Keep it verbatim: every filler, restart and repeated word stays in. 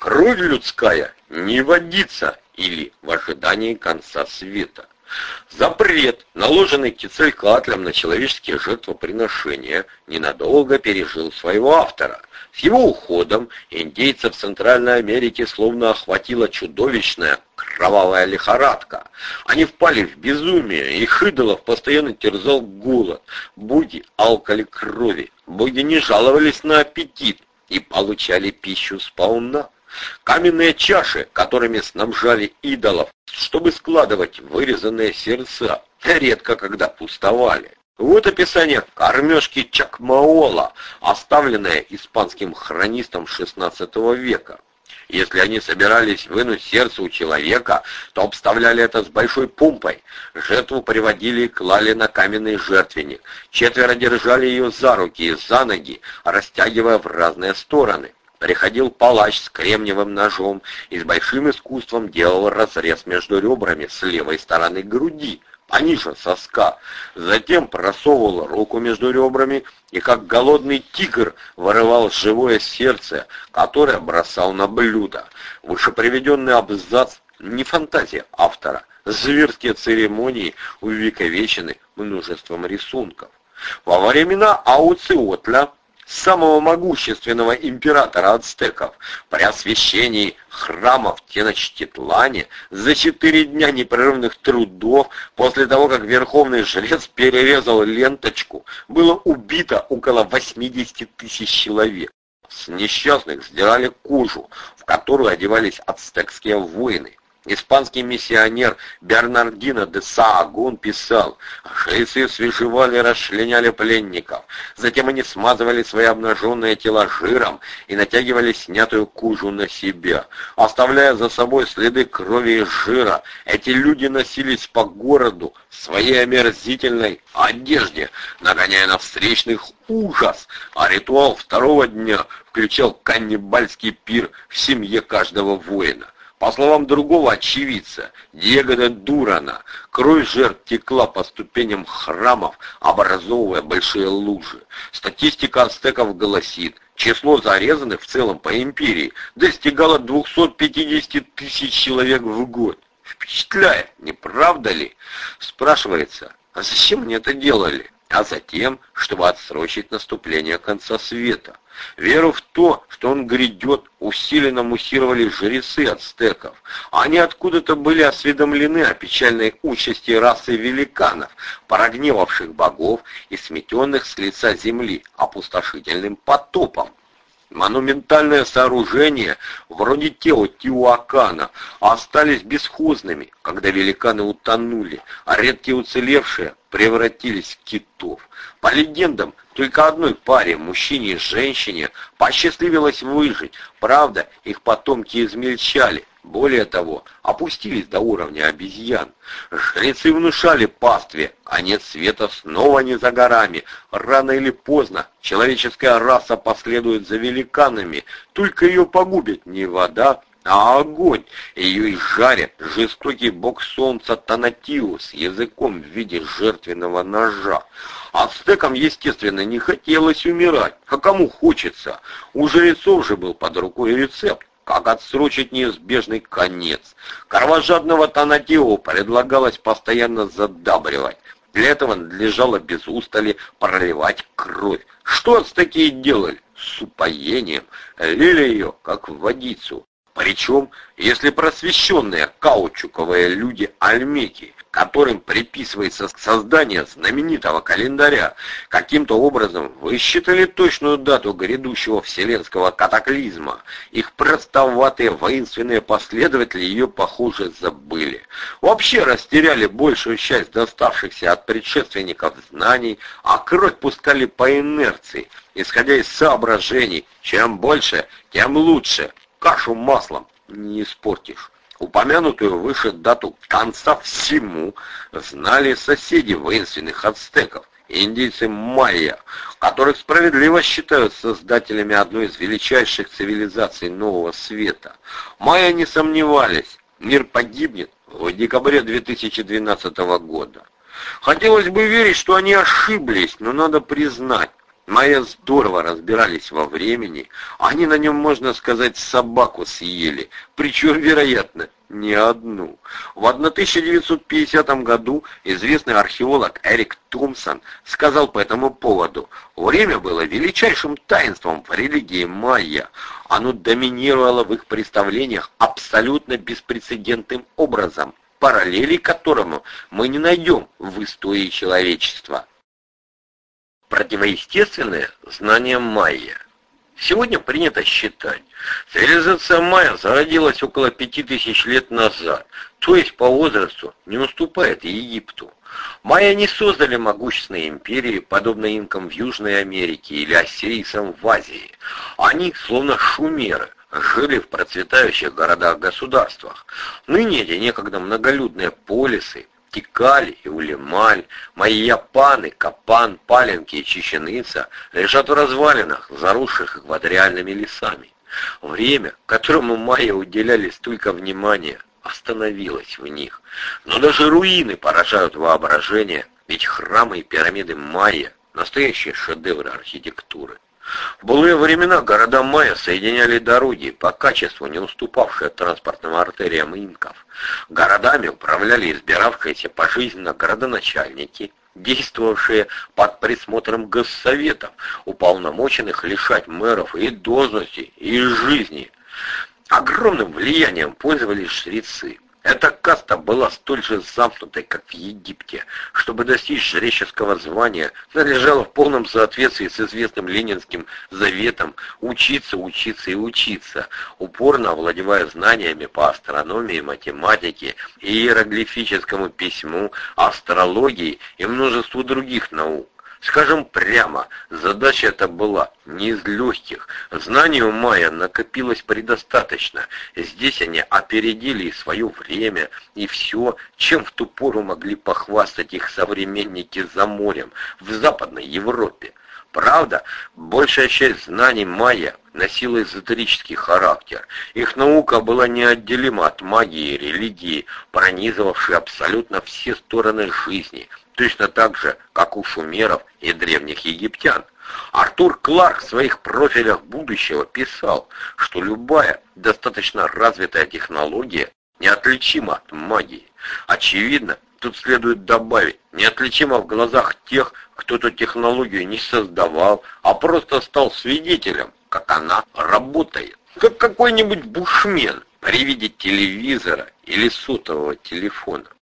Кровь людская не водится или в ожидании конца света. Запрет, наложенный Кецалькаатлем на человеческие жертвоприношения, ненадолго пережил своего автора. С его уходом индейцев Центральной Америки словно охватила чудовищная кровавая лихорадка. Они впали в безумие, их идолов постоянно терзал голод. Боги алкали крови, боги не жаловались на аппетит и получали пищу сполна. Каменные чаши, которыми снабжали идолов, чтобы складывать вырезанные сердца, редко когда пустовали. Вот описание кормежки Чакмаола, оставленное испанским хронистом шестнадцатого века. Если они собирались вынуть сердце у человека, то обставляли это с большой помпой. Жертву приводили и клали на каменный жертвенник. Четверо держали ее за руки и за ноги, растягивая в разные стороны. Приходил палач с кремниевым ножом и с большим искусством делал разрез между ребрами с левой стороны груди, пониже соска. Затем просовывал руку между ребрами и, как голодный тигр, вырывал живое сердце, которое бросал на блюдо. Вышеприведенный абзац не фантазия автора. Зверские церемонии увековечены множеством рисунков. Во времена Ауциотля, самого могущественного императора ацтеков, при освящении храмов в Теночтитлане за четыре дня непрерывных трудов, после того, как верховный жрец перерезал ленточку, было убито около восьмидесяти тысяч человек. С несчастных сдирали кожу, в которую одевались ацтекские воины. Испанский миссионер Бернардино де Саагон писал: «Жрецы свежевали и расчленяли пленников. Затем они смазывали свои обнаженные тела жиром и натягивали снятую кожу на себя. Оставляя за собой следы крови и жира, эти люди носились по городу в своей омерзительной одежде, нагоняя на встречных ужас, а ритуал второго дня включал каннибальский пир в семье каждого воина». По словам другого очевидца, Диего де Дурана, кровь жертв текла по ступеням храмов, образовывая большие лужи. Статистика ацтеков гласит, число зарезанных в целом по империи достигало двухсот пятидесяти тысяч человек в год. Впечатляет, не правда ли? Спрашивается, а зачем они это делали? А затем, чтобы отсрочить наступление конца света. Веру в то, что он грядет, усиленно муссировали жрецы ацтеков. Они откуда-то были осведомлены о печальной участи расы великанов, прогневавших богов и сметенных с лица земли опустошительным потопом. Монументальные сооружения, вроде Теотиуакана, остались бесхозными, когда великаны утонули, а редкие уцелевшие превратились в китов. По легендам, только одной паре, мужчине и женщине, посчастливилось выжить. Правда, их потомки измельчали. Более того, опустились до уровня обезьян. Жрецы внушали пастве, конец света снова не за горами. Рано или поздно человеческая раса последует за великанами, только ее погубит не вода, а огонь. Ее изжарит жестокий бог солнца Танатиу с языком в виде жертвенного ножа. Ацтекам, естественно, не хотелось умирать, а кому хочется. У жрецов же был под рукой рецепт, как отсрочить неизбежный конец. Кровожадного Танатио предлагалось постоянно задабривать. Для этого надлежало без устали проливать кровь. Что ацтеки делали? С упоением лили ее, как водицу. Причем, если просвещенные каучуковые люди Альмеки, которым приписывается создание знаменитого календаря, каким-то образом высчитали точную дату грядущего вселенского катаклизма, их простоватые воинственные последователи ее, похоже, забыли. Вообще растеряли большую часть доставшихся от предшественников знаний, а кровь пускали по инерции, исходя из соображений: чем больше, тем лучше. Кашу маслом не испортишь. Упомянутую выше дату конца всему знали соседи воинственных ацтеков, индейцы майя, которых справедливо считают создателями одной из величайших цивилизаций Нового Света. Майя не сомневались, мир погибнет в декабре две тысячи двенадцатого года. Хотелось бы верить, что они ошиблись, но надо признать, Майя здорово разбирались во времени, они на нем, можно сказать, собаку съели, причем, вероятно, не одну. В тысяча девятьсот пятидесятом году известный археолог Эрик Томпсон сказал по этому поводу: «Время было величайшим таинством в религии майя. Оно доминировало в их представлениях абсолютно беспрецедентным образом, параллели которому мы не найдем в истории человечества». Противоестественное знание майя. Сегодня принято считать, цивилизация майя зародилась около пяти тысяч лет назад, то есть по возрасту не уступает Египту. Майя не создали могущественные империи, подобно инкам в Южной Америке или ассирийцам в Азии. Они, словно шумеры, жили в процветающих городах-государствах. Ныне эти некогда многолюдные полисы Тикаль и Улемаль, Майяпан и Капан, Паленки и Чеченица лежат в развалинах, заросших экваториальными лесами. Время, которому майя уделяли столько внимания, остановилось в них. Но даже руины поражают воображение, ведь храмы и пирамиды майя – настоящие шедевры архитектуры. В былые времена города майя соединяли дороги, по качеству не уступавшие транспортным артериям инков. Городами управляли избиравшиеся пожизненно городоначальники, действовавшие под присмотром госсоветов, уполномоченных лишать мэров и должностей, и жизни. Огромным влиянием пользовались жрецы. Эта каста была столь же замкнутой, как в Египте. Чтобы достичь жреческого звания, надлежало в полном соответствии с известным ленинским заветом учиться, учиться и учиться, упорно овладевая знаниями по астрономии, математике, иероглифическому письму, астрологии и множеству других наук. Скажем прямо, задача эта была не из легких. Знаний у майя накопилось предостаточно. Здесь они опередили и свое время, и все, чем в ту пору могли похвастать их современники за морем, в Западной Европе. Правда, большая часть знаний майя носила эзотерический характер. Их наука была неотделима от магии и религии, пронизывавшей абсолютно все стороны жизни, точно так же, как у шумеров и древних египтян. Артур Кларк в своих профилях будущего писал, что любая достаточно развитая технология неотличима от магии. Очевидно, тут следует добавить, неотличима в глазах тех, кто эту технологию не создавал, а просто стал свидетелем, как она работает. Как какой-нибудь бушмен при виде телевизора или сотового телефона.